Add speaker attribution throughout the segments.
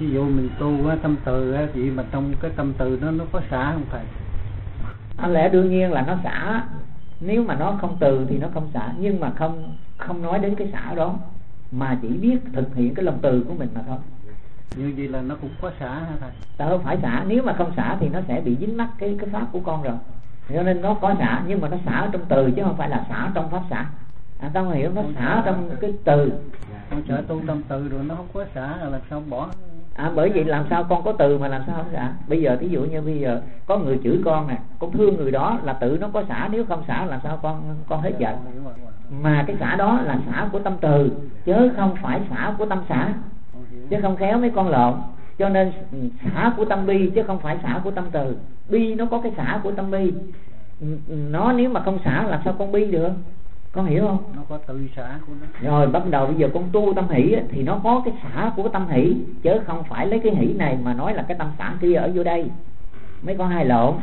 Speaker 1: Ví dụ mình tu á, tâm từ á, vậy mà trong cái tâm từ nó có xả không thầy?
Speaker 2: Lẽ đương nhiên là nó xả. Nếu mà nó không từ thì nó không xả. Nhưng mà không nói đến cái xả đó, mà chỉ biết thực hiện cái lòng từ của mình mà thôi.
Speaker 1: Như vậy là nó cũng có xả hả thầy?
Speaker 2: Ta không phải xả. Nếu mà không xả thì nó sẽ bị dính mắc cái pháp của con rồi. Cho nên nó có xả, nhưng mà nó xả trong từ chứ không phải là xả trong pháp xả. Tao hiểu, nó xả trong cái từ.
Speaker 1: Con sợ tu tâm từ rồi nó không có xả là làm sao bỏ?
Speaker 2: Bởi vậy làm sao con có từ mà làm sao không xả? Bây giờ thí dụ như bây giờ có người chửi con nè, con thương người đó là tự nó có xả. Nếu không xả làm sao con hết giận? Mà cái xả đó là xả của tâm từ, chứ không phải xả của tâm xả. Chứ không khéo mấy con lộn. Cho nên xả của tâm bi chứ không phải xả của tâm từ. Bi nó có cái xả của tâm bi. Nó nếu mà không xả làm sao con bi được? Con hiểu không?
Speaker 1: Nó có từ xả của nó.
Speaker 2: Rồi bắt đầu bây giờ con tu tâm hỷ thì nó có cái xả của tâm hỷ, chứ không phải lấy cái hỷ này mà nói là cái tâm xả kia ở vô đây. Mấy con hai lộn.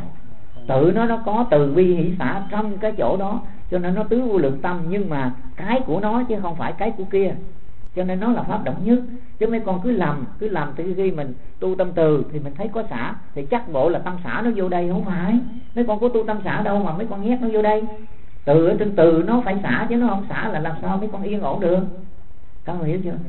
Speaker 2: Tự nó có từ bi hỷ xả trong cái chỗ đó, cho nên nó tứ vô lượng tâm, nhưng mà cái của nó chứ không phải cái của kia. Cho nên nó là pháp động nhất. Chứ mấy con cứ làm từ khi mình tu tâm từ thì mình thấy có xả thì chắc bộ là tâm xả nó vô đây. Không phải. Mấy con có tu tâm xả đâu mà mấy con nhét nó vô đây. Từ ở trên từ nó phải xả, chứ nó không xả là làm sao mấy con yên ổn được? Con hiểu chưa?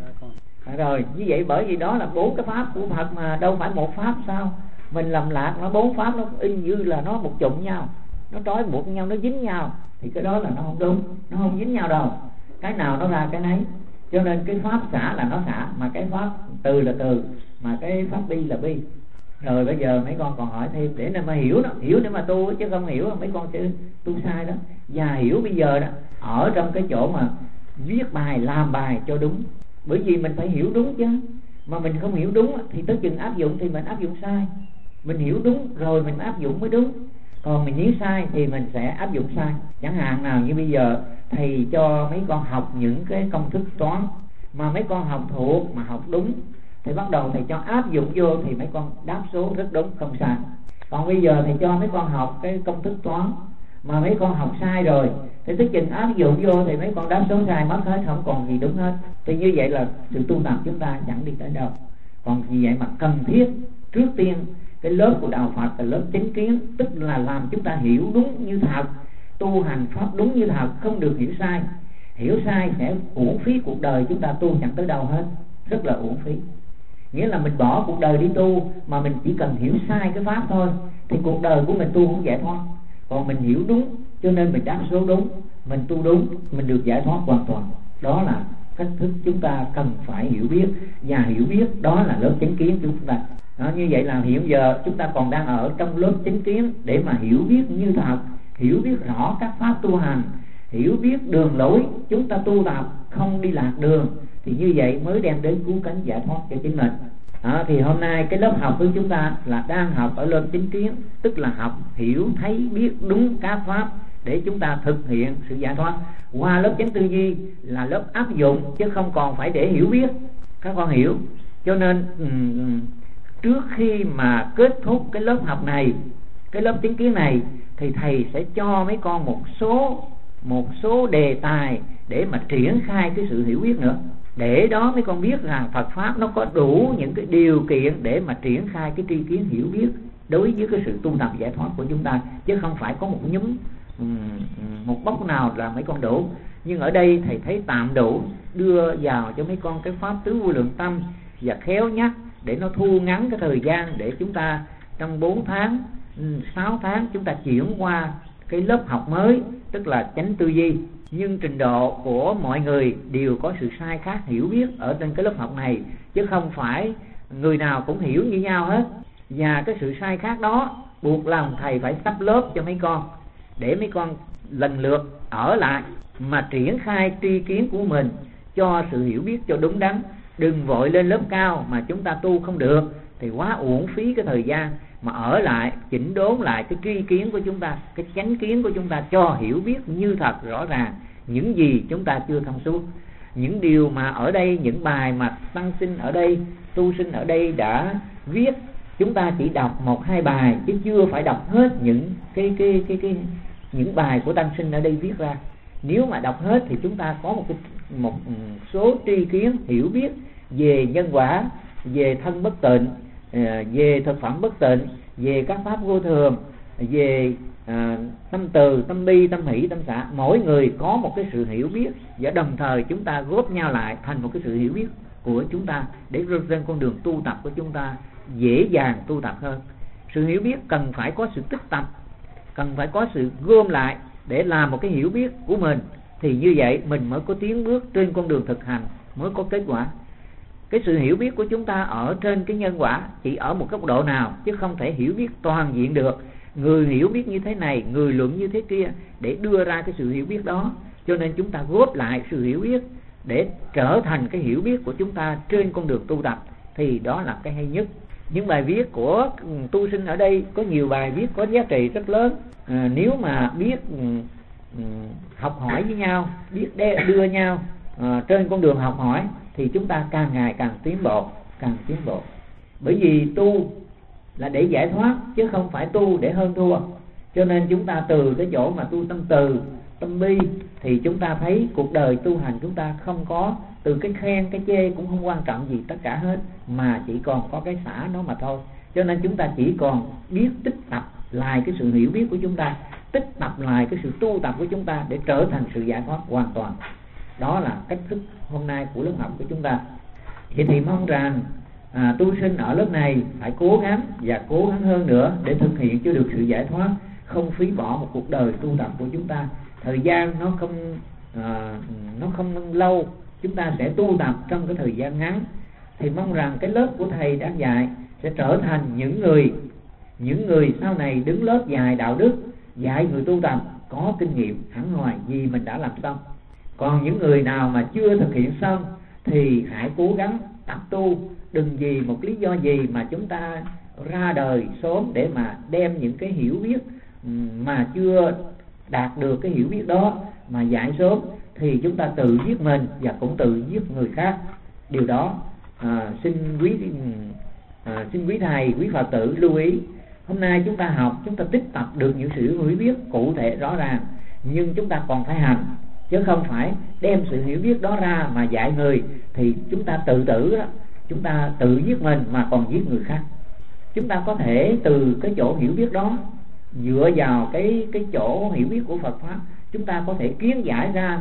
Speaker 2: Rồi như vậy, bởi vì đó là 4 cái pháp của Phật mà đâu phải một pháp sao? Mình lầm lạc nó 4 pháp nó y như là nó một chụm nhau, nó trói buộc nhau, nó dính nhau, thì cái đó là nó không đúng. Nó không dính nhau đâu, cái nào nó ra cái nấy. Cho nên cái pháp xả là nó xả, mà cái pháp từ là từ, mà cái pháp bi là bi. Rồi bây giờ mấy con còn hỏi thêm để mà hiểu nó, hiểu để mà tu, chứ không hiểu mấy con sẽ tu sai đó. Và hiểu bây giờ đó ở trong cái chỗ mà viết bài, làm bài cho đúng. Bởi vì mình phải hiểu đúng chứ. Mà mình không hiểu đúng thì tới chừng áp dụng thì mình áp dụng sai. Mình hiểu đúng rồi mình áp dụng mới đúng. Còn mình hiểu sai thì mình sẽ áp dụng sai. Chẳng hạn nào như bây giờ thầy cho mấy con học những cái công thức toán mà mấy con học thuộc mà học đúng, thì bắt đầu thầy cho áp dụng vô thì mấy con đáp số rất đúng, không sai. Còn bây giờ thầy cho mấy con học cái công thức toán mà mấy con học sai rồi, thì tới chừng áp dụng vô thì mấy con đáp số sai mất hết, không còn gì đúng hết. Thì như vậy là sự tu tập chúng ta chẳng đi tới đâu. Còn vì vậy mà cần thiết trước tiên cái lớp của đạo Phật là lớp chánh kiến, tức là làm chúng ta hiểu đúng như thật, tu hành pháp đúng như thật, không được hiểu sai. Hiểu sai sẽ uổng phí cuộc đời chúng ta tu chẳng tới đâu hết, rất là uổng phí. Nghĩa là mình bỏ cuộc đời đi tu mà mình chỉ cần hiểu sai cái pháp thôi, thì cuộc đời của mình tu không giải thoát. Còn mình hiểu đúng cho nên mình đáp số đúng, mình tu đúng, mình được giải thoát hoàn toàn. Đó là cách thức chúng ta cần phải hiểu biết. Và hiểu biết đó là lớp chánh kiến của chúng ta. Đó, như vậy là hiện giờ chúng ta còn đang ở trong lớp chánh kiến để mà hiểu biết như thật, hiểu biết rõ các pháp tu hành, hiểu biết đường lối chúng ta tu tập, không đi lạc đường, thì như vậy mới đem đến cứu cánh giải thoát cho chính mình. Thì hôm nay cái lớp học của chúng ta là đang học ở lớp chánh kiến, tức là học hiểu thấy biết đúng các pháp để chúng ta thực hiện sự giải thoát. Qua lớp chánh tư duy là lớp áp dụng, chứ không còn phải để hiểu biết. Các con hiểu. Cho nên trước khi mà kết thúc cái lớp học này, cái lớp chánh kiến này, thì thầy sẽ cho mấy con một số đề tài để mà triển khai cái sự hiểu biết nữa. Để đó mấy con biết rằng Phật Pháp nó có đủ những cái điều kiện để mà triển khai cái tri kiến hiểu biết đối với cái sự tu tập giải thoát của chúng ta, chứ không phải có một nhúm một bốc nào là mấy con đủ. Nhưng ở đây thầy thấy tạm đủ, đưa vào cho mấy con cái pháp tứ vô lượng tâm, và khéo nhắc để nó thu ngắn cái thời gian để chúng ta trong 4 tháng 6 tháng chúng ta chuyển qua cái lớp học mới, tức là chánh tư duy. Nhưng trình độ của mọi người đều có sự sai khác hiểu biết ở trên cái lớp học này, chứ không phải người nào cũng hiểu như nhau hết. Và cái sự sai khác đó buộc lòng thầy phải sắp lớp cho mấy con, để mấy con lần lượt ở lại mà triển khai tri kiến của mình cho sự hiểu biết cho đúng đắn. Đừng vội lên lớp cao mà chúng ta tu không được thì quá uổng phí cái thời gian, mà ở lại chỉnh đốn lại cái tri kiến của chúng ta, cái chánh kiến của chúng ta cho hiểu biết như thật rõ ràng những gì chúng ta chưa thông suốt. Những điều mà ở đây, những bài mà tăng sinh ở đây, tu sinh ở đây đã viết, chúng ta chỉ đọc 1-2 bài chứ chưa phải đọc hết những những bài của tăng sinh ở đây viết ra. Nếu mà đọc hết thì chúng ta có một số tri kiến hiểu biết về nhân quả, về thân bất tịnh, về thực phẩm bất tịnh, về các pháp vô thường, về tâm từ, tâm bi, tâm hỷ, tâm xả. Mỗi người có một cái sự hiểu biết, và đồng thời chúng ta góp nhau lại thành một cái sự hiểu biết của chúng ta, để trên con đường tu tập của chúng ta dễ dàng tu tập hơn. Sự hiểu biết cần phải có sự tích tập, cần phải có sự gom lại để làm một cái hiểu biết của mình, thì như vậy mình mới có tiến bước trên con đường thực hành, mới có kết quả. Cái sự hiểu biết của chúng ta ở trên cái nhân quả chỉ ở một góc độ nào, chứ không thể hiểu biết toàn diện được. Người hiểu biết như thế này, người luận như thế kia, để đưa ra cái sự hiểu biết đó. Cho nên chúng ta góp lại sự hiểu biết để trở thành cái hiểu biết của chúng ta trên con đường tu tập, thì đó là cái hay nhất. Những bài viết của tu sinh ở đây có nhiều bài viết có giá trị rất lớn. Nếu mà biết học hỏi với nhau, biết đưa nhau trên con đường học hỏi, thì chúng ta càng ngày càng tiến bộ, càng tiến bộ. Bởi vì tu là để giải thoát, chứ không phải tu để hơn thua. Cho nên chúng ta từ cái chỗ mà tu tâm từ, tâm bi, thì chúng ta thấy cuộc đời tu hành chúng ta không có từ cái khen, cái chê cũng không quan trọng gì tất cả hết, mà chỉ còn có cái xả nó mà thôi. Cho nên chúng ta chỉ còn biết tích tập lại cái sự hiểu biết của chúng ta, tích tập lại cái sự tu tập của chúng ta để trở thành sự giải thoát hoàn toàn. Đó là cách thức hôm nay của lớp học của chúng ta. Vậy thì mong rằng tu sinh ở lớp này phải cố gắng và cố gắng hơn nữa để thực hiện cho được sự giải thoát, không phí bỏ một cuộc đời tu tập của chúng ta. Thời gian nó không lâu, chúng ta sẽ tu tập trong cái thời gian ngắn. Thì mong rằng cái lớp của thầy đang dạy sẽ trở thành những người sau này đứng lớp dạy đạo đức, dạy người tu tập có kinh nghiệm hẳn hoài vì mình đã làm xong. Còn những người nào mà chưa thực hiện xong thì hãy cố gắng tập tu. Đừng vì một lý do gì mà chúng ta ra đời sớm để mà đem những cái hiểu biết mà chưa đạt được cái hiểu biết đó mà dạy sớm, thì chúng ta tự giết mình và cũng tự giết người khác. Điều đó xin quý thầy, quý Phật tử lưu ý. Hôm nay chúng ta học, chúng ta tích tập được những sự hiểu biết cụ thể rõ ràng, nhưng chúng ta còn phải hành, chứ không phải đem sự hiểu biết đó ra mà dạy người, thì chúng ta tự tử đó, chúng ta tự giết mình mà còn giết người khác. Chúng ta có thể từ cái chỗ hiểu biết đó, dựa vào cái chỗ hiểu biết của Phật pháp, chúng ta có thể kiến giải ra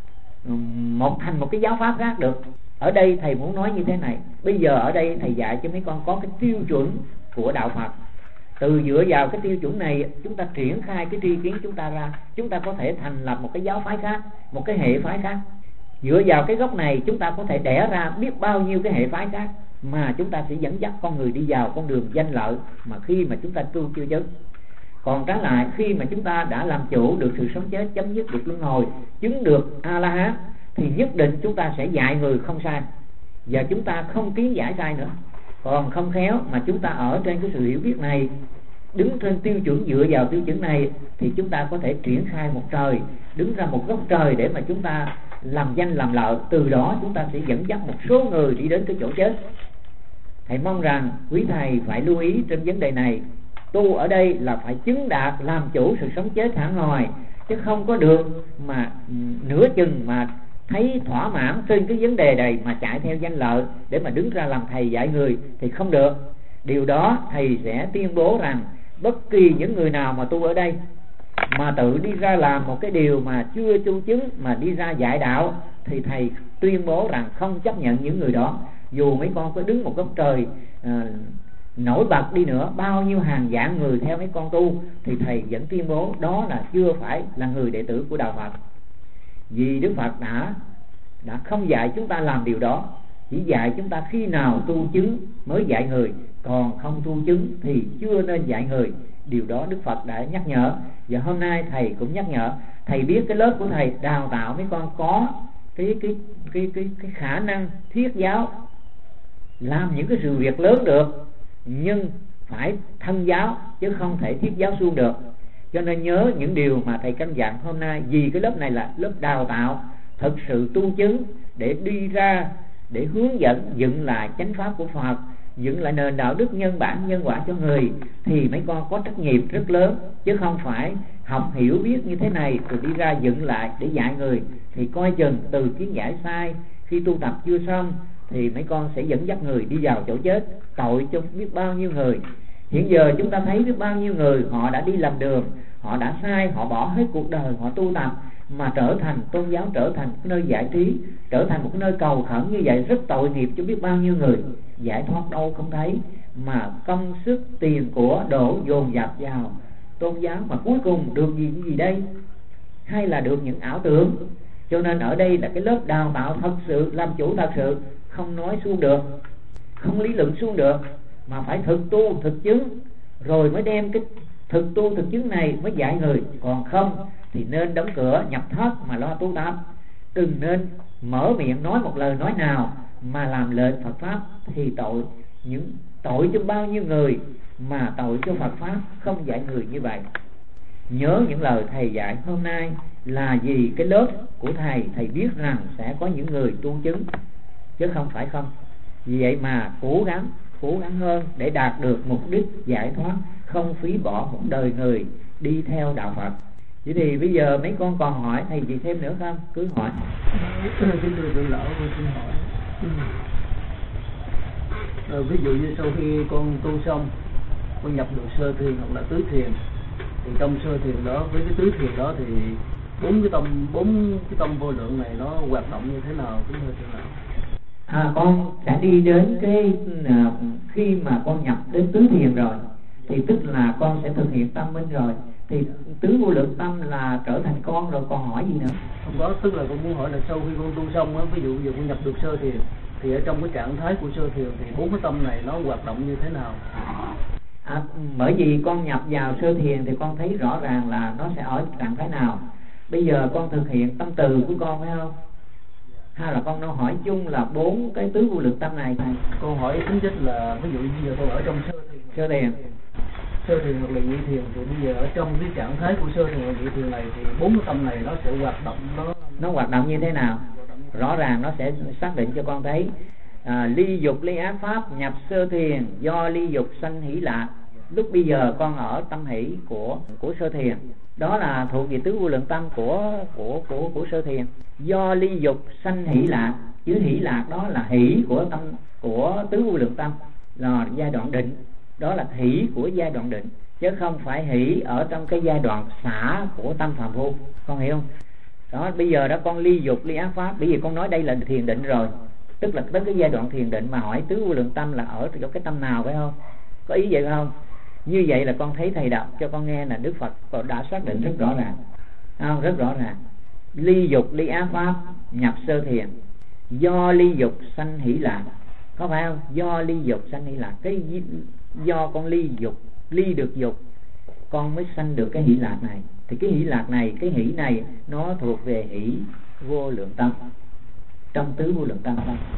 Speaker 2: thành một cái giáo pháp khác được. Ở đây thầy muốn nói như thế này, bây giờ ở đây thầy dạy cho mấy con có cái tiêu chuẩn của đạo Phật. Từ dựa vào cái tiêu chuẩn này, chúng ta triển khai cái tri kiến chúng ta ra, chúng ta có thể thành lập một cái giáo phái khác, một cái hệ phái khác. Dựa vào cái gốc này, chúng ta có thể đẻ ra biết bao nhiêu cái hệ phái khác, mà chúng ta sẽ dẫn dắt con người đi vào con đường danh lợi mà khi mà chúng ta tu chưa chứng. Còn trái lại, khi mà chúng ta đã làm chủ được sự sống chết, chấm dứt được luân hồi, chứng được A-la-hán, thì nhất định chúng ta sẽ dạy người không sai, và chúng ta không kiến giải sai nữa. Còn không khéo mà chúng ta ở trên cái sự hiểu biết này, đứng trên tiêu chuẩn, dựa vào tiêu chuẩn này, thì chúng ta có thể triển khai một trời, đứng ra một góc trời để mà chúng ta làm danh làm lợi. Từ đó chúng ta sẽ dẫn dắt một số người đi đến cái chỗ chết. Thầy mong rằng quý thầy phải lưu ý trên vấn đề này. Tu ở đây là phải chứng đạt làm chủ sự sống chết hẳn hoài, chứ không có được mà nửa chừng mà thấy thỏa mãn trên cái vấn đề này mà chạy theo danh lợi để mà đứng ra làm thầy dạy người thì không được. Điều đó thầy sẽ tuyên bố rằng bất kỳ những người nào mà tu ở đây mà tự đi ra làm một cái điều mà chưa tu chứng mà đi ra dạy đạo, thì thầy tuyên bố rằng không chấp nhận những người đó. Dù mấy con có đứng một góc trời nổi bật đi nữa, bao nhiêu hàng vạn người theo mấy con tu, thì thầy vẫn tuyên bố đó là chưa phải là người đệ tử của đạo Phật. Vì Đức Phật đã không dạy chúng ta làm điều đó, chỉ dạy chúng ta khi nào tu chứng mới dạy người, còn không tu chứng thì chưa nên dạy người. Điều đó Đức Phật đã nhắc nhở, và hôm nay thầy cũng nhắc nhở. Thầy biết cái lớp của thầy đào tạo mấy con có cái khả năng thuyết giáo, làm những cái sự việc lớn được, nhưng phải thân giáo chứ không thể thuyết giáo suông được. Cho nên nhớ những điều mà thầy căn dặn hôm nay, vì cái lớp này là lớp đào tạo thực sự tu chứng, để đi ra để hướng dẫn dựng lại chánh pháp của Phật, dựng lại nền đạo đức nhân bản nhân quả cho người, thì mấy con có trách nhiệm rất lớn, chứ không phải học hiểu biết như thế này rồi đi ra dựng lại để dạy người, thì coi chừng từ kiến giải sai khi tu tập chưa xong thì mấy con sẽ dẫn dắt người đi vào chỗ chết, tội cho biết bao nhiêu người. Hiện giờ chúng ta thấy biết bao nhiêu người họ đã đi làm đường, họ đã sai, họ bỏ hết cuộc đời, họ tu tập mà trở thành tôn giáo, trở thành một nơi giải trí, trở thành một nơi cầu khẩn như vậy, rất tội nghiệp cho biết bao nhiêu người. Giải thoát đâu không thấy, mà công sức tiền của đổ dồn dập vào tôn giáo, mà cuối cùng được gì đây? Hay là được những ảo tưởng. Cho nên ở đây là cái lớp đào tạo thật sự, làm chủ thật sự, không nói suông được, không lý luận suông được, mà phải thực tu thực chứng, rồi mới đem cái thực tu thực chứng này mới dạy người. Còn không thì nên đóng cửa nhập thất mà lo tu tập, đừng nên mở miệng nói một lời nói nào mà làm lệnh Phật pháp, thì tội cho bao nhiêu người, mà tội cho Phật pháp không dạy người như vậy. Nhớ những lời thầy dạy hôm nay là vì cái lớp của thầy biết rằng sẽ có những người tu chứng, chứ không phải không. Vì vậy mà cố gắng hơn để đạt được mục đích giải thoát, không phí bỏ một đời người đi theo đạo Phật. Vậy thì bây giờ mấy con còn hỏi thầy gì thêm nữa không? Cứ hỏi.
Speaker 1: Kính thưa trưởng lão, con xin hỏi. Ví dụ như sau khi con tu xong, con nhập được sơ thiền hoặc là tứ thiền, thì trong sơ thiền đó với cái tứ thiền đó thì bốn cái tâm vô lượng này nó hoạt động như thế nào, kính thưa trưởng lão?
Speaker 2: Con đã đi đến cái khi mà con nhập đến tứ thiền rồi thì tức là con sẽ thực hiện tâm minh rồi, thì tứ vô lượng tâm là trở thành con rồi, còn hỏi gì nữa?
Speaker 1: Không có, tức là con muốn hỏi là sau khi con tu xong á, ví dụ như con nhập được sơ thiền thì ở trong cái trạng thái của sơ thiền thì bốn cái tâm này nó hoạt động như thế nào?
Speaker 2: Bởi vì con nhập vào sơ thiền thì con thấy rõ ràng là nó sẽ ở trạng thái nào. Bây giờ con thực hiện tâm từ của con phải không? Hay là con nó hỏi chung là bốn cái tứ vô lượng tâm này thầy?
Speaker 1: Con hỏi tính chất là ví dụ như giờ con ở trong sơ thiền hoặc là nhị thiền, thì bây giờ ở trong cái trạng thái của sơ thiền và nhị thiền này thì bốn cái tâm này nó sẽ hoạt động,
Speaker 2: nó hoạt động như thế nào? Rõ ràng nó sẽ xác định cho con thấy. Ly dục ly ác pháp nhập sơ thiền, do ly dục sanh hỷ lạc. Lúc bây giờ con ở tâm hỷ của sơ thiền, đó là thuộc về tứ vô lượng tâm của sơ thiền. Do ly dục sanh hỷ lạc, chứ hỷ lạc đó là hỷ của tâm của tứ vô lượng tâm, là giai đoạn định, đó là hỷ của giai đoạn định, chứ không phải hỷ ở trong cái giai đoạn xả của tâm phàm phu, con hiểu không? Đó, bây giờ đó con ly dục ly ác pháp, bởi vì con nói đây là thiền định rồi, tức là tới cái giai đoạn thiền định, mà hỏi tứ vô lượng tâm là ở chỗ cái tâm nào, phải không? Có ý vậy phải không? Như vậy là con thấy thầy đọc cho con nghe là Đức Phật đã xác định rất rõ ràng, không? Rất rõ ràng. Ly dục ly ác pháp nhập sơ thiền, do ly dục sanh hỷ lạc, có phải không? Do ly dục sanh hỷ lạc, cái do con ly dục, ly được dục, con mới sanh được cái hỷ lạc này. Thì cái hỷ lạc này, cái hỷ này nó thuộc về hỷ vô lượng tâm, trong tứ vô lượng tâm.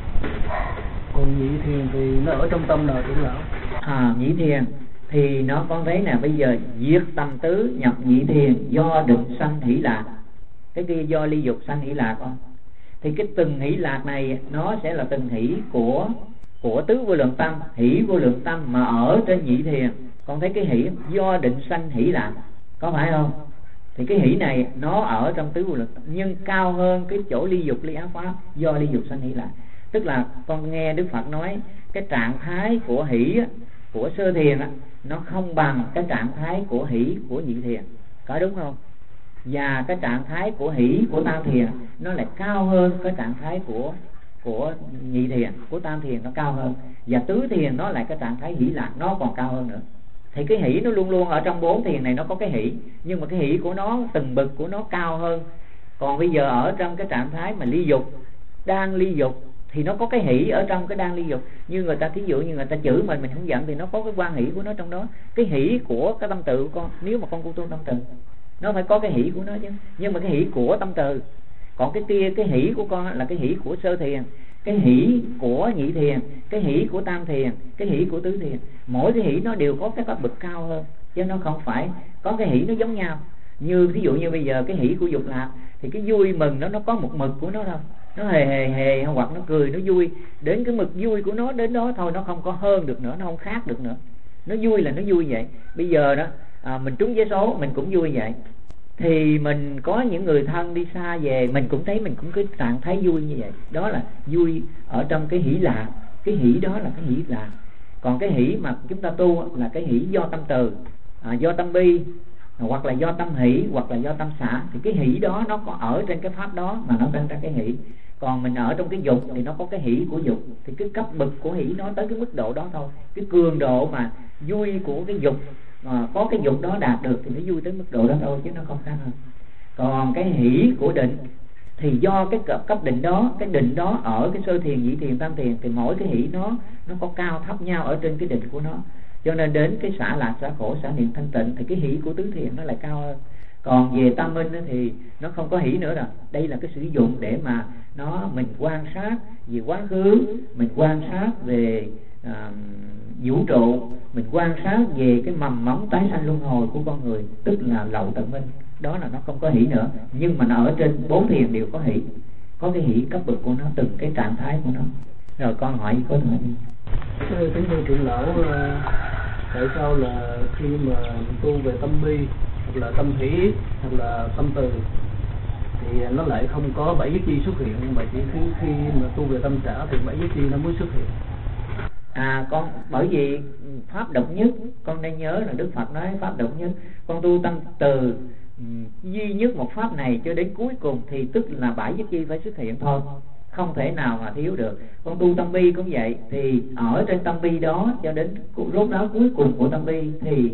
Speaker 1: Còn nhị thiền thì nó ở trong tâm nào trưởng lão?
Speaker 2: Nhị thiền thì nó con thấy nè, bây giờ diệt tâm tứ nhập nhị thiền, do định sanh hỷ lạc. Cái kia do ly dục sanh hỷ lạc con. Thì cái từng hỷ lạc này nó sẽ là từng hỷ của tứ vô lượng tâm, hỷ vô lượng tâm mà ở trên nhị thiền. Con thấy cái hỷ do định sanh hỷ lạc, có phải không? Thì cái hỷ này nó ở trong tứ vô lượng tâm, nhưng cao hơn cái chỗ ly dục ly ác pháp, do ly dục sanh hỷ lạc. Tức là con nghe Đức Phật nói cái trạng thái của hỷ của sơ thiền nó không bằng cái trạng thái của hỷ của nhị thiền, có đúng không? Và cái trạng thái của hỷ của tam thiền nó lại cao hơn cái trạng thái của nhị thiền, của tam thiền nó cao hơn, và tứ thiền nó lại cái trạng thái hỷ lạc nó còn cao hơn nữa. Thì cái hỷ nó luôn luôn ở trong bốn thiền này nó có cái hỷ, nhưng mà cái hỷ của nó từng bậc của nó cao hơn. Còn bây giờ ở trong cái trạng thái mà ly dục, đang ly dục thì nó có cái hỷ ở trong cái đang ly dục. Như người ta thí dụ như người ta chửi mình không giận thì nó có cái quan hỷ của nó trong đó. Cái hỷ của cái tâm tự của con, nếu mà con tu tâm tự nó phải có cái hỷ của nó chứ, nhưng mà cái hỷ của tâm từ. Còn cái kia, cái hỷ của con là cái hỷ của sơ thiền, cái hỷ của nhị thiền, cái hỷ của tam thiền, cái hỷ của tứ thiền. Mỗi cái hỷ nó đều có cái cấp bậc cao hơn, chứ nó không phải có cái hỷ nó giống nhau. Như ví dụ như bây giờ cái hỷ của dục lạc thì cái vui mừng nó có một mực của nó thôi, nó hề hoặc nó cười, nó vui đến cái mực vui của nó đến đó thôi, nó không có hơn được nữa, nó không khác được nữa. Nó vui là nó vui vậy. Bây giờ đó mình trúng vé số mình cũng vui vậy, thì mình có những người thân đi xa về, mình cũng thấy mình cũng cái trạng thái vui như vậy. Đó là vui ở trong cái hỷ lạc. Cái hỷ đó là cái hỷ lạc. Còn cái hỷ mà chúng ta tu là cái hỷ do tâm từ, do tâm bi, hoặc là do tâm hỷ, hoặc là do tâm xả. Thì cái hỷ đó nó có ở trên cái pháp đó mà nó sinh ra cái hỷ. Còn mình ở trong cái dục thì nó có cái hỷ của dục. Thì cái cấp bậc của hỷ nó tới cái mức độ đó thôi. Cái cường độ mà vui của cái dục, có cái dục đó đạt được thì nó vui tới mức độ đó thôi, chứ nó không khác hơn. Còn cái hỷ của định thì do cái cấp định đó, cái định đó ở cái sơ thiền, nhị thiền, tam thiền, thì mỗi cái hỷ nó có cao thấp nhau ở trên cái định của nó. Cho nên đến cái xả lạc, xả khổ, xả niệm, thanh tịnh thì cái hỷ của tứ thiền nó lại cao hơn. Còn về tam minh thì nó không có hỷ nữa rồi. Đây là cái sử dụng để mà mình quan sát về quá khứ, mình quan sát về vũ trụ, mình quan sát về cái mầm móng tái sanh luân hồi của con người, tức là lậu tận minh. Đó là nó không có hỷ nữa. Nhưng mà nó ở trên bốn thiền đều có hỷ, có cái hỷ cấp bậc của nó, từng cái trạng thái của nó. Rồi con hỏi có hỏi đi.
Speaker 1: Kính thưa trưởng lão, tại sao là khi mà tu về tâm bi hoặc là tâm hỷ hoặc là tâm từ thì nó lại không có bảy giác chi xuất hiện, mà chỉ khi mà tu về tâm xả thì bảy giác chi nó mới xuất hiện?
Speaker 2: Con bởi vì pháp độc nhất, con nên nhớ là Đức Phật nói pháp độc nhất. Con tu tâm từ duy nhất một pháp này cho đến cuối cùng thì tức là bảy giác chi phải xuất hiện thôi, không thể nào mà thiếu được. Con tu tâm bi cũng vậy, thì ở trên tâm bi đó cho đến rốt ráo cuối cùng của tâm bi thì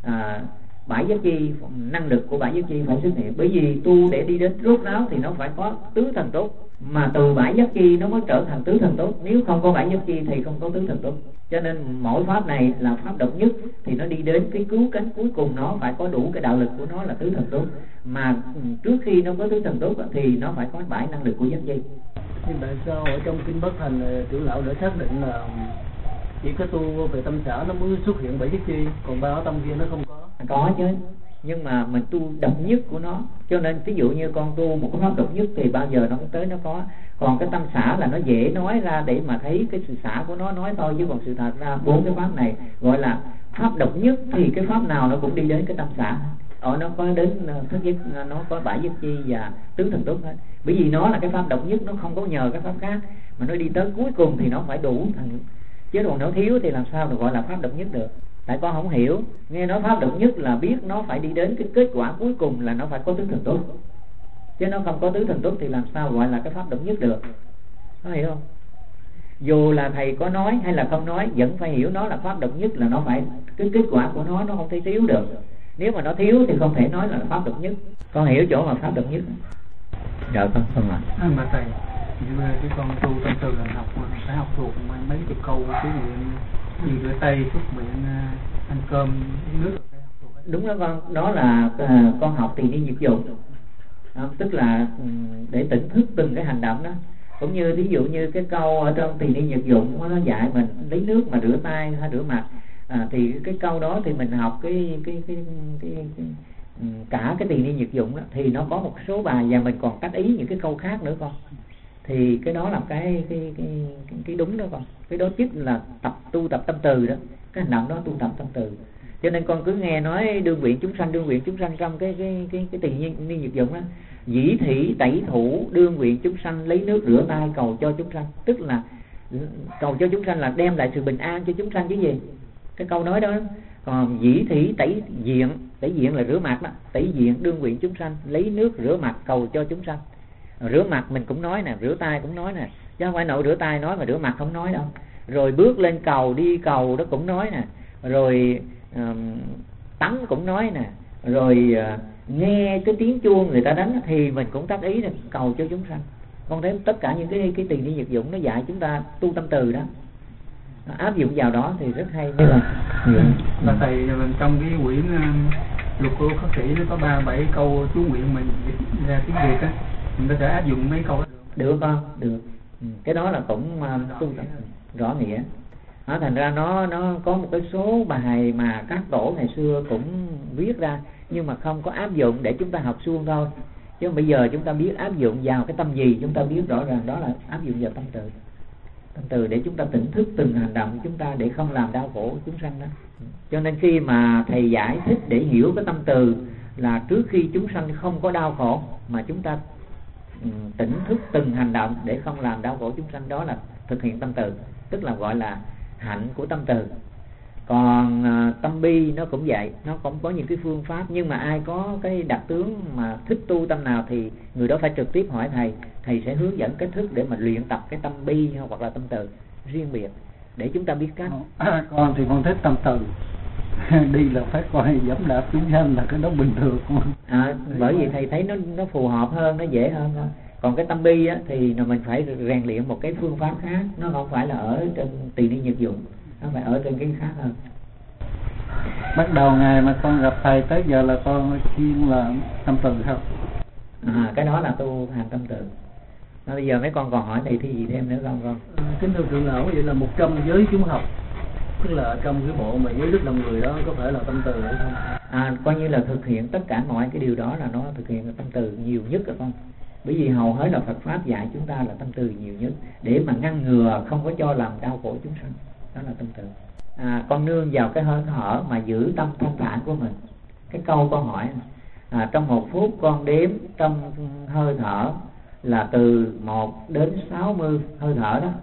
Speaker 2: bảy giác chi, năng lực của bảy giác chi phải xuất hiện. Bởi vì tu để đi đến rốt ráo thì nó phải có tứ thần tốt, mà từ bảy giác chi nó mới trở thành tứ thần tốt. Nếu không có bảy giác chi thì không có tứ thần tốt. Cho nên mỗi pháp này là pháp độc nhất, thì nó đi đến cái cứu cánh cuối cùng nó phải có đủ cái đạo lực của nó là tứ thần tốt. Mà trước khi nó có tứ thần tốt thì nó phải có bảy năng lực của giác chi.
Speaker 1: Nhưng tại sao ở trong kinh Bất Thành trưởng lão đã xác định là chỉ có tu về tâm xả nó mới xuất hiện bảy giác chi, còn ba tâm kia nó không có?
Speaker 2: Có chứ, nhưng mà mình tu độc nhất của nó. Cho nên ví dụ như con tu một cái pháp độc nhất thì bao giờ nó cũng tới nó có. Còn cái tâm xả là nó dễ nói ra để mà thấy cái sự xả của nó nói thôi, chứ còn sự thật ra bốn cái pháp này gọi là pháp độc nhất, thì cái pháp nào nó cũng đi đến cái tâm xả. Nó có đến thứ nhất, nó có bảy giác chi và tứ thần tốt hết. Bởi vì nó là cái pháp độc nhất, nó không có nhờ cái pháp khác, mà nó đi tới cuối cùng thì nó phải đủ thành. Chứ còn nếu thiếu thì làm sao được gọi là pháp độc nhất được. Tại con không hiểu, nghe nói pháp độc nhất là biết nó phải đi đến cái kết quả cuối cùng là nó phải có tứ thần tốt, chứ nó không có tứ thần tốt thì làm sao gọi là cái pháp độc nhất được. Có hiểu không? Dù là thầy có nói hay là không nói, vẫn phải hiểu nó là pháp độc nhất, là nó phải cái kết quả của nó không thể thiếu được. Nếu mà nó thiếu thì không thể nói là pháp độc nhất. Con hiểu chỗ mà pháp độc nhất. Dạ con không ạ.
Speaker 3: Mà thầy, như cái con tu tâm từ là học phải học thuộc mấy chục câu cái nguyện như rửa tay, xúc miệng, ăn cơm, uống nước.
Speaker 2: Đúng đó con, đó là con học thì đi nhược dụng, tức là để tỉnh thức từng cái hành động đó. Cũng như ví dụ như cái câu ở trong Tỳ Ni Nhật Dụng nó dạy mình lấy nước mà rửa tay hay rửa mặt, thì cái câu đó thì mình học cả cái Tỳ Ni Nhật Dụng đó, thì nó có một số bài và mình còn cách ý những cái câu khác nữa con. Thì cái đó là cái đúng đó con. Cái đó chính là tu tập tâm từ đó. Cái hành động đó tu tập tâm từ. Cho nên con cứ nghe nói đương nguyện chúng sanh trong cái Tỳ Ni Nhật Dụng đó. Dĩ thị tẩy thủ đương nguyện chúng sanh, lấy nước rửa tay cầu cho chúng sanh. Tức là cầu cho chúng sanh là đem lại sự bình an cho chúng sanh chứ gì. Cái câu nói đó. Còn dĩ thị tẩy diện là rửa mặt đó. Tẩy diện đương nguyện chúng sanh, lấy nước rửa mặt cầu cho chúng sanh. Rửa mặt mình cũng nói nè, rửa tay cũng nói nè, chứ không phải nội rửa tay nói mà rửa mặt không nói đâu. Rồi bước lên cầu, đi cầu đó cũng nói nè, rồi tắm cũng nói nè, rồi nghe cái tiếng chuông người ta đánh thì mình cũng tác ý là cầu cho chúng sanh. Con thấy tất cả những cái Tỳ Ni Nhật Dụng nó dạy chúng ta tu tâm từ đó, nó áp dụng vào đó thì rất hay.
Speaker 3: Và thầy trong cái quyển Luật của Khất Sĩ nó có 37 câu chú nguyện mình ra tiếng Việt á, mình có thể áp dụng mấy câu đó
Speaker 2: được không? Được. Cái đó là cũng tu tập rõ nghĩa. Thành ra nó có một cái số bài mà các tổ ngày xưa cũng viết ra, nhưng mà không có áp dụng để chúng ta học suông thôi. Chứ bây giờ chúng ta biết áp dụng vào cái tâm gì, chúng ta biết rõ ràng đó là áp dụng vào tâm từ. Tâm từ để chúng ta tỉnh thức từng hành động chúng ta để không làm đau khổ chúng sanh đó. Cho nên khi mà thầy giải thích để hiểu cái tâm từ, là trước khi chúng sanh không có đau khổ mà chúng ta tỉnh thức từng hành động để không làm đau khổ chúng sanh, đó là thực hiện tâm từ, tức là gọi là hạnh của tâm từ. Còn tâm bi nó cũng vậy, nó cũng có những cái phương pháp, nhưng mà ai có cái đặc tướng mà thích tu tâm nào thì người đó phải trực tiếp hỏi thầy sẽ hướng dẫn cách thức để mà luyện tập cái tâm bi hoặc là tâm từ riêng biệt để chúng ta biết cách.
Speaker 4: Con thì con thích tâm từ đi là phải coi dẫm đạp chúng sanh là cái đó bình thường.
Speaker 2: Bởi vì thầy thấy nó phù hợp hơn, nó dễ hơn thôi. Còn cái tâm bi á, thì mình phải rèn luyện một cái phương pháp khác, nó không phải là ở trên tỳ ni nhật dụng, nó phải ở trên cái khác hơn.
Speaker 4: Bắt đầu ngày mà con gặp thầy tới giờ là con chuyên là tâm từ không?
Speaker 2: Cái đó là tu hành tâm từ. Bây giờ mấy con còn hỏi thầy thi gì thêm nữa không con?
Speaker 1: Kính thưa trưởng lão, vậy là 100 giới chúng học, tức là trong cái bộ mà giới đức lòng người đó có phải là tâm từ hay không?
Speaker 2: Coi như là thực hiện tất cả mọi cái điều đó là nó thực hiện tâm từ nhiều nhất rồi con. Bởi vì hầu hết là Phật pháp dạy chúng ta là tâm từ nhiều nhất để mà ngăn ngừa không có cho làm đau khổ chúng sanh, đó là tâm từ. Con nương vào cái hơi thở mà giữ tâm thanh thản của mình. Cái câu con hỏi trong 1 phút con đếm trong hơi thở là từ 1 đến 60 hơi thở đó.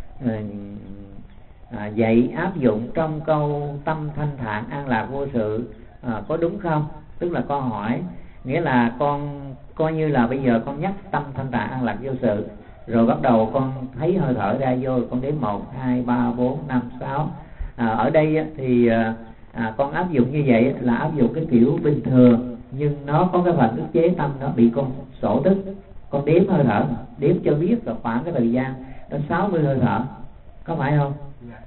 Speaker 2: Vậy áp dụng trong câu tâm thanh thản an lạc vô sự có đúng không? Tức là con hỏi, nghĩa là con coi như là bây giờ con nhắc tâm thanh thản an lạc vô sự, rồi bắt đầu con thấy hơi thở ra vô, con đếm 1, 2, 3, 4, 5, 6. Ở đây thì con áp dụng như vậy là áp dụng cái kiểu bình thường, nhưng nó có cái phần ức chế tâm, nó bị con sổ tức. Con đếm hơi thở, đếm cho biết là khoảng cái thời gian đến 60 hơi thở, có phải không?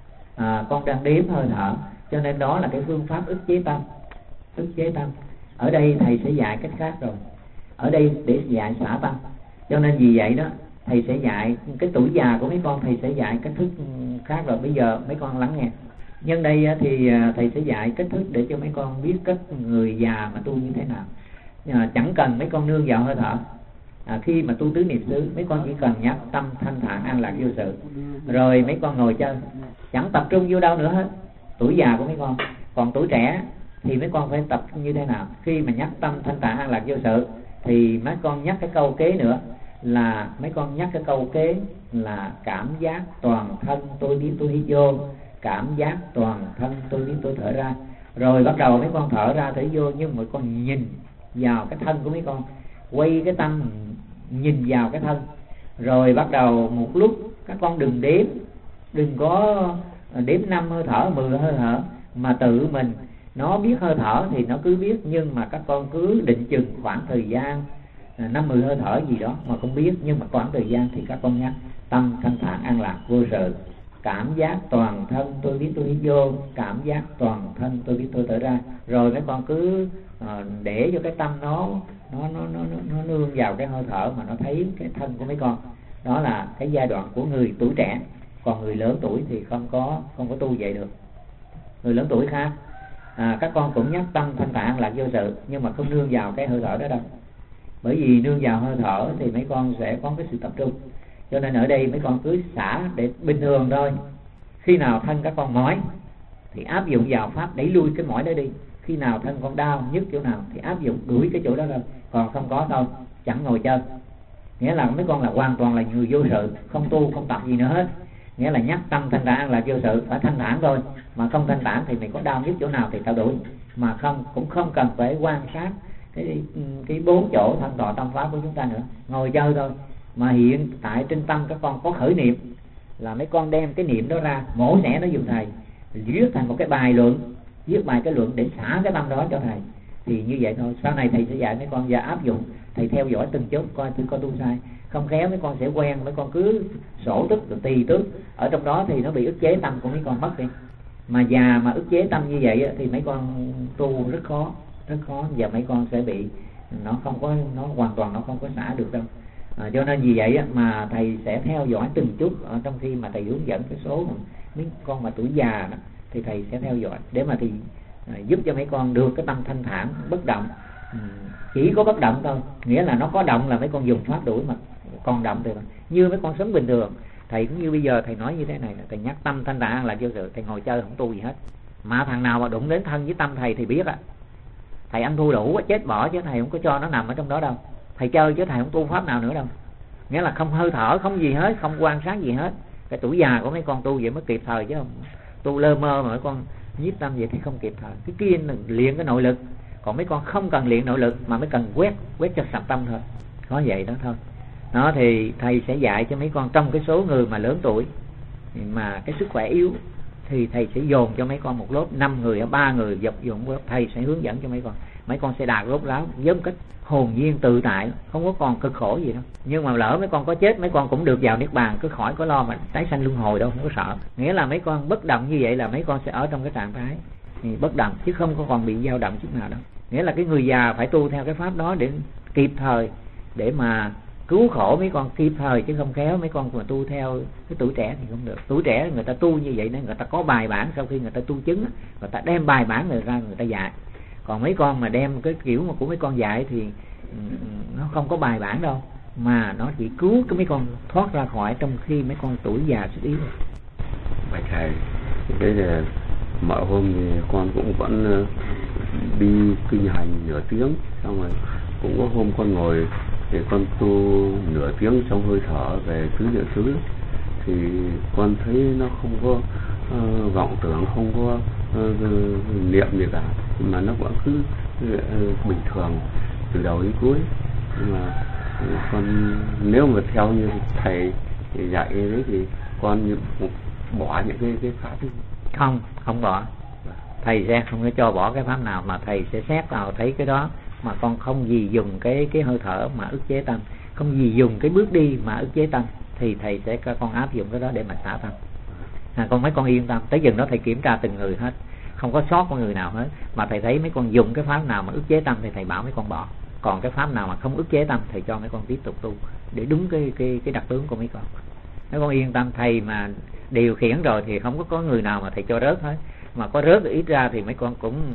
Speaker 2: Con đang đếm hơi thở, cho nên đó là cái phương pháp ức chế tâm. Ức chế tâm ở đây thầy sẽ dạy cách khác rồi, ở đây để dạy xả tâm. Cho nên vì vậy đó thầy sẽ dạy cái tuổi già của mấy con, thầy sẽ dạy cách thức khác rồi. Bây giờ mấy con lắng nghe. Nhân đây thì thầy sẽ dạy cách thức để cho mấy con biết cách người già mà tu như thế nào. Chẳng cần mấy con nương vào hơi thở. Khi mà tu tứ niệm xứ, mấy con chỉ cần nhắc tâm thanh thản an lạc vô sự, rồi mấy con ngồi chơi, chẳng tập trung vô đâu nữa hết. Tuổi già của mấy con. Còn tuổi trẻ thì mấy con phải tập như thế nào? Khi mà nhắc tâm thanh thản an lạc vô sự thì mấy con nhắc cái câu kế nữa, là mấy con nhắc cái câu kế là cảm giác toàn thân tôi biết tôi hít vô, cảm giác toàn thân tôi biết tôi thở ra. Rồi bắt đầu mấy con thở ra thở vô, nhưng mấy con nhìn vào cái thân của mấy con, quay cái tâm nhìn vào cái thân. Rồi bắt đầu một lúc các con đừng đếm, đừng có đếm 5 hơi thở, 10 hơi thở, mà tự mình nó biết hơi thở thì nó cứ biết, nhưng mà các con cứ định chừng khoảng thời gian 50 hơi thở gì đó mà không biết, nhưng mà khoảng thời gian thì các con nhắc tâm thanh thản an lạc vô sự, cảm giác toàn thân tôi biết tôi hít vô, cảm giác toàn thân tôi biết tôi thở ra. Rồi mấy con cứ để cho cái tâm nó nương vào cái hơi thở mà nó thấy cái thân của mấy con. Đó là cái giai đoạn của người tuổi trẻ. Còn người lớn tuổi thì không có tu vậy được. Người lớn tuổi khác các con cũng nhắc tâm thanh thản an lạc vô sự, nhưng mà không nương vào cái hơi thở đó đâu. Bởi vì nương vào hơi thở thì mấy con sẽ có cái sự tập trung. Cho nên ở đây mấy con cứ xả để bình thường thôi. Khi nào thân các con mỏi thì áp dụng vào pháp đẩy lui cái mỏi đó đi. Khi nào thân con đau nhức chỗ nào thì áp dụng đuổi cái chỗ đó thôi. Còn không có thôi, chẳng ngồi chơi. Nghĩa là mấy con là hoàn toàn là người vô sự, không tu không tập gì nữa hết. Nghĩa là nhắc tâm thanh thản là vô sự, phải thanh thản thôi. Mà không thanh thản thì mình có đau nhức chỗ nào thì tao đuổi. Mà cũng không cần phải quan sát cái 4 chỗ thân tọa tâm pháp của chúng ta nữa, ngồi chơi thôi. Mà hiện tại trên tâm các con có khởi niệm là mấy con đem cái niệm đó ra mổ xẻ nó giùm thầy, viết thành một cái bài luận, viết bài cái luận để xả cái tâm đó cho thầy. Thì như vậy thôi. Sau này thầy sẽ dạy mấy con và áp dụng. Thầy theo dõi từng chút coi thử con tu sai, không khéo mấy con sẽ quen, mấy con cứ sổ tức rồi tỳ tức ở trong đó thì nó bị ức chế tâm của mấy con mất đi. Mà già mà ức chế tâm như vậy thì mấy con tu rất khó, và mấy con sẽ bị nó hoàn toàn nó không có xả được đâu. Cho nên vì vậy mà thầy sẽ theo dõi từng chút ở trong khi mà thầy hướng dẫn cái số mấy con mà tuổi già đó, thì thầy sẽ theo dõi để mà thì giúp cho mấy con được cái tâm thanh thản bất động. Chỉ có bất động thôi, nghĩa là nó có động là mấy con dùng pháp đuổi, mà còn động thì như mấy con sống bình thường. Thầy cũng như bây giờ thầy nói như thế này là thầy nhắc tâm thanh thản là vô sự, thầy ngồi chơi không tu gì hết. Mà thằng nào mà đụng đến thân với tâm thầy thì biết á, Thầy ăn thua đủ chết bỏ, chứ thầy không có cho nó nằm ở trong đó đâu. Thầy chơi chứ thầy không tu pháp nào nữa đâu. Nghĩa là không hơi thở, không gì hết, không quan sát gì hết. Cái tuổi già của mấy con tu vậy mới kịp thời, chứ không tu lơ mơ mà mấy con nhiếp tâm vậy thì không kịp thời. Cái kia luyện cái nội lực, còn mấy con không cần luyện nội lực mà mới cần quét cho sạch tâm thôi. Có vậy đó thôi. Đó thì thầy sẽ dạy cho mấy con, trong cái số người mà lớn tuổi mà cái sức khỏe yếu thì thầy sẽ dồn cho mấy con một lớp 5 người, 3 người dập dụng, thầy sẽ hướng dẫn cho mấy con sẽ đạt rốt ráo giống cách hồn nhiên tự tại, không có còn cực khổ gì đâu. Nhưng mà lỡ mấy con có chết, mấy con cũng được vào niết bàn, cứ khỏi có lo mà tái sanh luân hồi đâu, không có sợ. Nghĩa là mấy con bất động như vậy là mấy con sẽ ở trong cái trạng thái bất động, chứ không có còn bị dao động chút nào đâu. Nghĩa là cái người già phải tu theo cái pháp đó để kịp thời, để mà cứu khổ mấy con kịp thời, chứ không khéo mấy con mà tu theo cái tuổi trẻ thì không được. Tuổi trẻ người ta tu như vậy nên người ta có bài bản, sau khi người ta tu chứng người ta đem bài bản người ra người ta dạy. Còn mấy con mà đem cái kiểu mà của mấy con dạy thì nó không có bài bản đâu, mà nó chỉ cứu cái mấy con thoát ra khỏi trong khi mấy con tuổi già sức yếu.
Speaker 5: Bạch thầy, thế là mọi hôm thì con cũng vẫn đi kinh hành nửa tiếng, xong rồi cũng có hôm con ngồi thì con tu nửa tiếng trong hơi thở về tứ niệm xứ, thì con thấy nó không có vọng tưởng, không có niệm gì cả, mà nó vẫn cứ bình thường từ đầu đến cuối. Nhưng mà con nếu mà theo như thầy dạy đấy thì con bỏ những cái pháp ấy.
Speaker 2: Không bỏ. Thầy sẽ không có cho bỏ cái pháp nào, mà thầy sẽ xét vào thấy cái đó mà con không gì dùng cái hơi thở mà ức chế tâm, không gì dùng cái bước đi mà ức chế tâm, thì thầy sẽ cho con áp dụng cái đó để mà xả tâm. Con mấy con yên tâm, tới chừng đó thầy kiểm tra từng người hết, không có sót con người nào hết. Mà thầy thấy mấy con dùng cái pháp nào mà ức chế tâm thì thầy bảo mấy con bỏ, còn cái pháp nào mà không ức chế tâm thầy cho mấy con tiếp tục tu để đúng cái đặc tướng của mấy con. Mấy con yên tâm, thầy mà điều khiển rồi thì không có người nào mà thầy cho rớt hết. Mà có rớt ít ra thì mấy con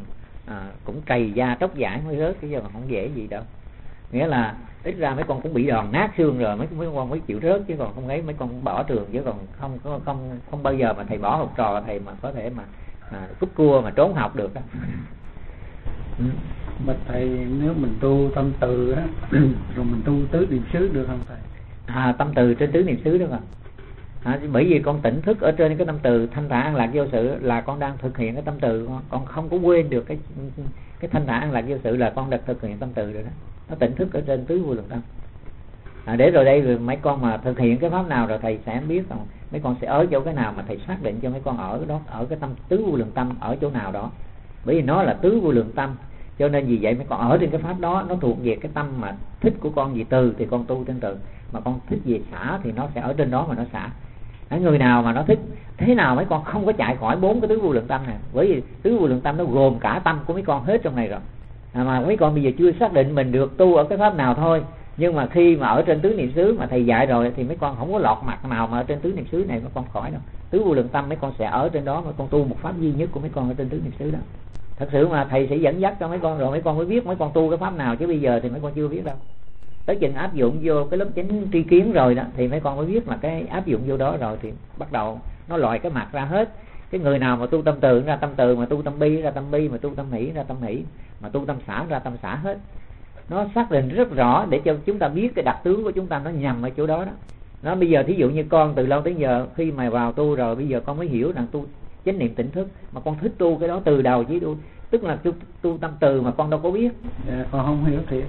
Speaker 2: cũng cày da tróc giải mới rớt, chứ mà không dễ gì đâu. Nghĩa là ít ra mấy con cũng bị đòn nát xương rồi mấy con mới chịu rớt, chứ còn không ấy mấy con bỏ trường, chứ còn không bao giờ mà thầy bỏ học trò thầy mà có thể mà cúp cua mà trốn học được đó.
Speaker 4: Mà thầy, nếu mình tu tâm từ á rồi mình tu tứ niệm xứ được không thầy?
Speaker 2: Tâm từ trên tứ niệm xứ được không? Bởi vì con tỉnh thức ở trên cái tâm từ thanh thản an lạc vô sự là con đang thực hiện cái tâm từ, con không có quên được cái thanh thản an lạc vô sự là con đã thực hiện tâm từ rồi đó. Nó tỉnh thức ở trên tứ vô lượng tâm. Để rồi đây rồi mấy con mà thực hiện cái pháp nào rồi thầy sẽ biết rằng mấy con sẽ ở chỗ cái nào mà thầy xác định cho mấy con ở đó, ở cái tâm tứ vô lượng tâm ở chỗ nào đó. Bởi vì nó là tứ vô lượng tâm, cho nên vì vậy mấy con ở trên cái pháp đó, nó thuộc về cái tâm mà thích của con về từ thì con tu trên từ, mà con thích về xả thì nó sẽ ở trên đó mà nó xả. Người nào mà nó thích thế nào mấy con không có chạy khỏi 4 cái tứ vô lượng tâm này, bởi vì tứ vô lượng tâm nó gồm cả tâm của mấy con hết trong này rồi. Mà mấy con bây giờ chưa xác định mình được tu ở cái pháp nào thôi, nhưng mà khi mà ở trên tứ niệm xứ mà thầy dạy rồi thì mấy con không có lọt mặt nào mà ở trên tứ niệm xứ này mấy con khỏi đâu. Tứ vô lượng tâm mấy con sẽ ở trên đó, mấy con tu một pháp duy nhất của mấy con ở trên tứ niệm xứ đó. Thật sự mà thầy sẽ dẫn dắt cho mấy con rồi mấy con mới biết mấy con tu cái pháp nào, chứ bây giờ thì mấy con chưa biết đâu. Tới chừng áp dụng vô cái lớp chánh tri kiến rồi đó thì mấy con mới biết là cái áp dụng vô đó rồi thì bắt đầu nó loại cái mặt ra hết. Cái người nào mà tu tâm từ ra tâm từ, mà tu tâm bi ra tâm bi, mà tu tâm hỷ ra tâm hỷ, mà tu tâm xả ra tâm xả hết. Nó xác định rất rõ để cho chúng ta biết cái đặc tướng của chúng ta nó nhằm ở chỗ đó đó. Nó bây giờ thí dụ như con từ lâu tới giờ khi mà vào tu rồi, bây giờ con mới hiểu rằng tu chánh niệm tỉnh thức, mà con thích tu cái đó từ đầu chứ tu, tức là tu tâm từ mà con đâu có biết.
Speaker 4: Con không hiểu thiệt.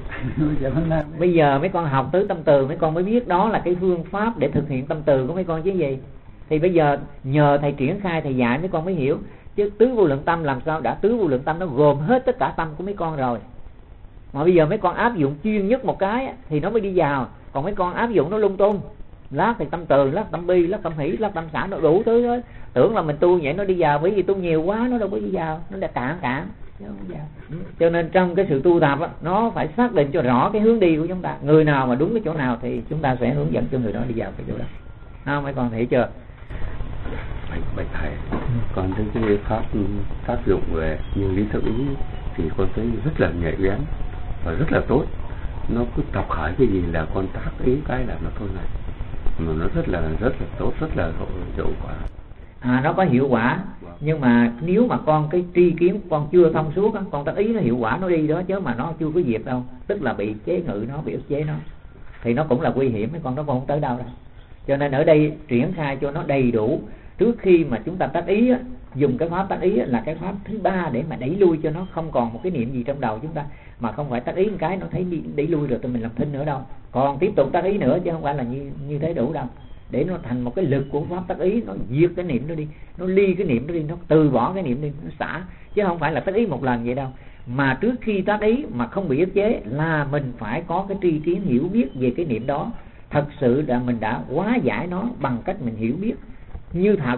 Speaker 2: Bây giờ mấy con học tứ tâm từ mấy con mới biết đó là cái phương pháp để thực hiện tâm từ của mấy con chứ gì. Thì bây giờ nhờ thầy triển khai, thầy dạy mấy con mới hiểu. Chứ tứ vô lượng tâm làm sao đã, tứ vô lượng tâm nó gồm hết tất cả tâm của mấy con rồi. Mà bây giờ mấy con áp dụng chuyên nhất một cái thì nó mới đi vào. Còn mấy con áp dụng nó lung tung, lát thì tâm từ, lát tâm bi, lát tâm hỷ, lát tâm xả, nó đủ thứ hết. Tưởng là mình tu vậy nó đi vào, bởi vì tu nhiều quá nó đâu có đi vào, nó đã cạn. Cho nên trong cái sự tu tập á, nó phải xác định cho rõ cái hướng đi của chúng ta. Người nào mà đúng cái chỗ nào thì chúng ta sẽ hướng dẫn cho người đó đi vào cái chỗ đó. Mấy con hiểu chưa?
Speaker 5: Bạch thầy, còn thấy cái pháp tác dụng về như lý thức ý thì con thấy rất là nhạy bén và rất là tốt. Nó cứ tập khởi cái gì là con tác ý cái là nó thôi này, mà nó rất là tốt, rất là hiệu quả.
Speaker 2: Nó có hiệu quả, nhưng mà nếu mà con cái tri kiến con chưa thông suốt á, con tác ý nó hiệu quả nó đi đó, chứ mà nó chưa có diệt đâu, tức là bị chế ngự nó, bị ức chế nó, thì nó cũng là nguy hiểm, mấy con nó không tới đâu đâu. Cho nên ở đây triển khai cho nó đầy đủ. Trước khi mà chúng ta tác ý á, dùng cái pháp tác ý á, là cái pháp thứ ba để mà đẩy lui cho nó không còn một cái niệm gì trong đầu chúng ta, mà không phải tác ý một cái nó thấy đẩy lui rồi tụi mình làm thinh nữa đâu, còn tiếp tục tác ý nữa, chứ không phải là như thế đủ đâu, để nó thành một cái lực của pháp tác ý, nó diệt cái niệm đó đi, nó ly cái niệm đó đi, nó từ bỏ cái niệm đi, nó xả, chứ không phải là tác ý một lần vậy đâu. Mà trước khi tác ý mà không bị ức chế là mình phải có cái tri kiến hiểu biết về cái niệm đó, thật sự là mình đã hóa giải nó bằng cách mình hiểu biết như thật,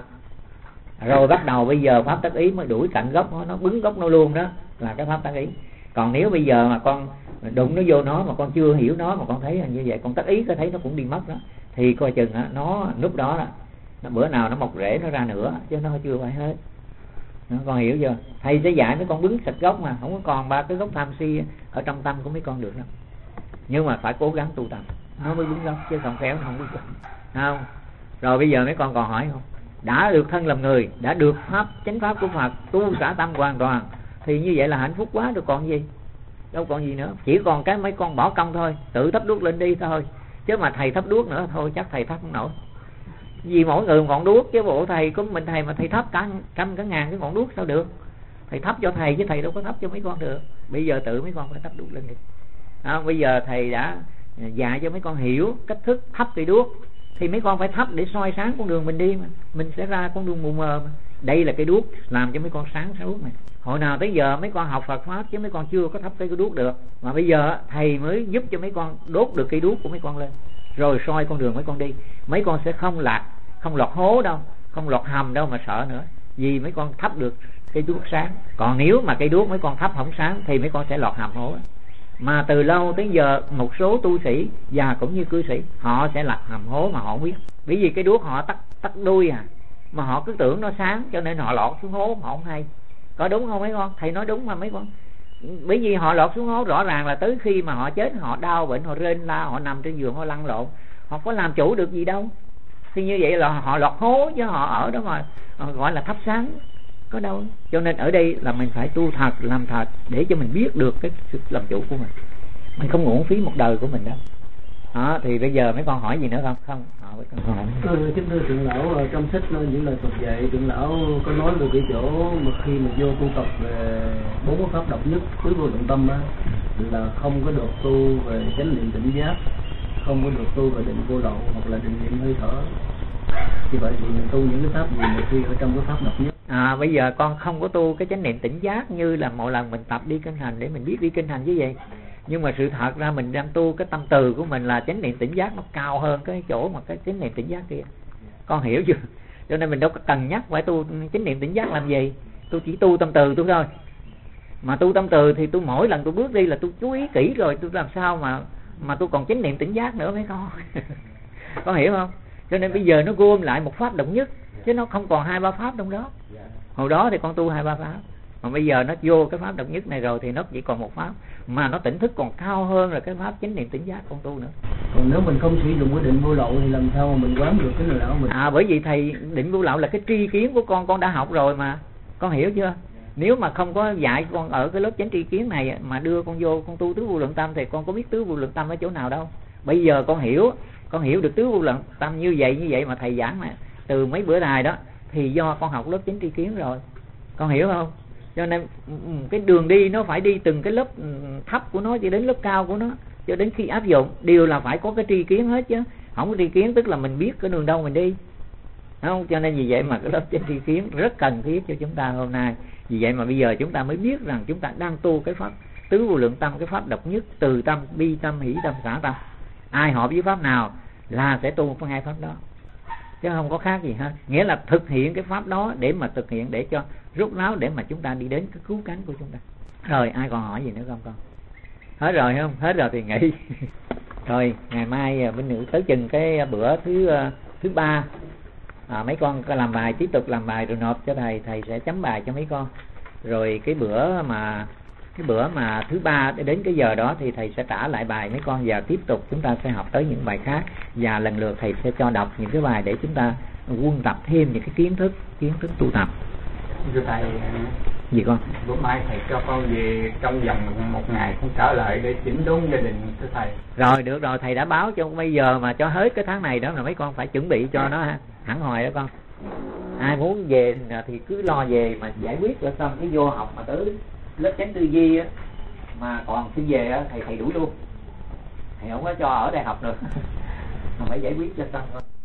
Speaker 2: rồi bắt đầu bây giờ pháp tác ý mới đuổi cạnh gốc nó bứng gốc nó luôn, đó là cái pháp tác ý. Còn nếu bây giờ mà con đụng nó vô nó mà con chưa hiểu nó, mà con thấy là như vậy, con tác ý có thấy nó cũng đi mất đó, thì coi chừng nó lúc đó nó bữa nào nó mọc rễ nó ra nữa, chứ nó chưa phải hết. Con hiểu chưa? Thầy sẽ dạy mấy con bứng sạch gốc, mà không có còn ba cái gốc tham si ở trong tâm của mấy con được đâu. Nhưng mà phải cố gắng tu tập nó mới bứng gốc, chứ không khéo nó không bứng gốc, không? Rồi bây giờ mấy con còn hỏi không? Đã được thân làm người, đã được pháp chánh pháp của Phật, tu xả tâm hoàn toàn, thì như vậy là hạnh phúc quá, được còn gì, đâu còn gì nữa. Chỉ còn cái mấy con bỏ công thôi, tự thắp đuốc lên đi thôi, chứ mà thầy thắp đuốc nữa thôi chắc thầy thắp không nổi. Vì mỗi người một ngọn đuốc, chứ bộ thầy của mình thầy mà thầy thắp cả trăm cả ngàn cái ngọn đuốc sao được. Thầy thắp cho thầy chứ thầy đâu có thắp cho mấy con được. Bây giờ tự mấy con phải thắp đuốc lên đi. Bây giờ thầy đã dạy cho mấy con hiểu cách thức thắp cây đuốc, thì mấy con phải thắp để soi sáng con đường mình đi, mà mình sẽ ra con đường mù mờ mà. Đây là cây đuốc làm cho mấy con sáng suốt mà. Hồi nào tới giờ mấy con học Phật pháp chứ mấy con chưa có thắp cây đuốc được, mà bây giờ thầy mới giúp cho mấy con đốt được cây đuốc của mấy con lên, rồi soi con đường mấy con đi. Mấy con sẽ không lọt hố đâu, không lọt hầm đâu mà sợ nữa, vì mấy con thắp được cây đuốc sáng. Còn nếu mà cây đuốc mấy con thắp không sáng thì mấy con sẽ lọt hầm hố. Mà từ lâu tới giờ một số tu sĩ và cũng như cư sĩ họ sẽ lặt hầm hố mà họ không biết, bởi vì cái đuốc họ tắt đuôi mà họ cứ tưởng nó sáng cho nên họ lọt xuống hố mà không hay. Có đúng không mấy con? Thầy nói đúng mà mấy con. Bởi vì họ lọt xuống hố rõ ràng là tới khi mà họ chết, họ đau bệnh, họ rên la, họ nằm trên giường, họ lăn lộn, họ có làm chủ được gì đâu. Thì như vậy là họ lọt hố, chứ họ ở đó mà gọi là thắp sáng có đâu. Cho nên ở đây là mình phải tu thật, làm thật để cho mình biết được cái sự làm chủ của mình không uổng phí một đời của mình đâu. Thì bây giờ mấy con hỏi gì nữa không? Không.
Speaker 1: Kính thưa trưởng lão, trong sách những lời Phật dạy, trưởng lão có nói về cái chỗ mà khi mà vô tu tập về 4 pháp độc nhất tứ vô lượng tâm là không có được tu về chánh niệm tỉnh giác, không có được tu về định vô lậu hoặc là định niệm hơi thở. Thì vậy thì mình tu những cái pháp gì mà khi ở trong cái pháp độc nhất?
Speaker 2: Bây giờ con không có tu cái chánh niệm tỉnh giác như là mỗi lần mình tập đi kinh hành để mình biết đi kinh hành như vậy. Nhưng mà sự thật ra mình đang tu cái tâm từ của mình là chánh niệm tỉnh giác nó cao hơn cái chỗ mà cái chánh niệm tỉnh giác kia. Con hiểu chưa? Cho nên mình đâu có cần nhắc phải tu chánh niệm tỉnh giác làm gì. Tôi chỉ tu tâm từ tôi thôi. Mà tu tâm từ thì tôi mỗi lần tôi bước đi là tôi chú ý kỹ rồi, tôi làm sao mà tôi còn chánh niệm tỉnh giác nữa mấy con. Con hiểu không? Cho nên bây giờ nó gom lại một pháp độc nhất, chứ nó không còn 2-3 pháp trong đó. Hồi đó thì con tu 2-3 pháp, mà bây giờ nó vô cái pháp độc nhất này rồi thì nó chỉ còn một pháp, mà nó tỉnh thức còn cao hơn là cái pháp chánh niệm tỉnh giác con tu nữa.
Speaker 1: Còn nếu mình không sử dụng cái định vô lậu thì làm sao mà mình quán được cái người lão mình?
Speaker 2: Bởi vì thầy định vô lậu là cái tri kiến của con đã học rồi mà, con hiểu chưa? Nếu mà không có dạy con ở cái lớp chánh tri kiến này mà đưa con vô con tu tứ vô lượng tâm thì con có biết tứ vô lượng tâm ở chỗ nào đâu. Bây giờ con hiểu được tứ vô lượng tâm như vậy mà thầy giảng mà từ mấy bữa nay đó thì do con học lớp chánh tri kiến rồi, con hiểu không? Cho nên cái đường đi nó phải đi từng cái lớp thấp của nó cho đến lớp cao của nó, cho đến khi áp dụng đều là phải có cái tri kiến hết, chứ không có tri kiến tức là mình biết cái đường đâu mình đi, đúng không? Cho nên vì vậy mà cái lớp chánh tri kiến rất cần thiết cho chúng ta hôm nay. Vì vậy mà bây giờ chúng ta mới biết rằng chúng ta đang tu cái pháp tứ vô lượng tâm, cái pháp độc nhất, từ tâm, bi tâm, hỷ tâm, xả tâm. Ai hợp với pháp nào là sẽ tu với 2 pháp đó, chứ không có khác gì hết. Nghĩa là thực hiện cái pháp đó để mà thực hiện để cho rút ráo để mà chúng ta đi đến cái cứu cánh của chúng ta. Rồi ai còn hỏi gì nữa không con? Hết rồi không? Hết rồi thì nghỉ. Rồi ngày mai bên nữ tới chừng cái bữa thứ 3 mấy con làm bài, tiếp tục làm bài rồi nộp cho thầy sẽ chấm bài cho mấy con. Rồi cái bữa mà thứ 3 đến cái giờ đó thì thầy sẽ trả lại bài mấy con, và tiếp tục chúng ta sẽ học tới những bài khác, và lần lượt thầy sẽ cho đọc những cái bài để chúng ta quân tập thêm những cái kiến thức tu tập.
Speaker 3: Thưa thầy,
Speaker 2: gì con?
Speaker 3: bữa mai thầy cho con về trong vòng 1 ngày con trở lại để chỉnh đốn gia đình thưa thầy.
Speaker 2: Rồi được rồi, thầy đã báo cho bây giờ mà cho hết cái tháng này đó là mấy con phải chuẩn bị cho nó hẳn hồi đó con. Ai muốn về thì cứ lo về mà giải quyết cho xong cái vô học mà tới lớp chánh tư duy á, mà còn xin về á thầy đuổi luôn, thầy không có cho ở đại học được mà phải giải quyết cho xong thôi.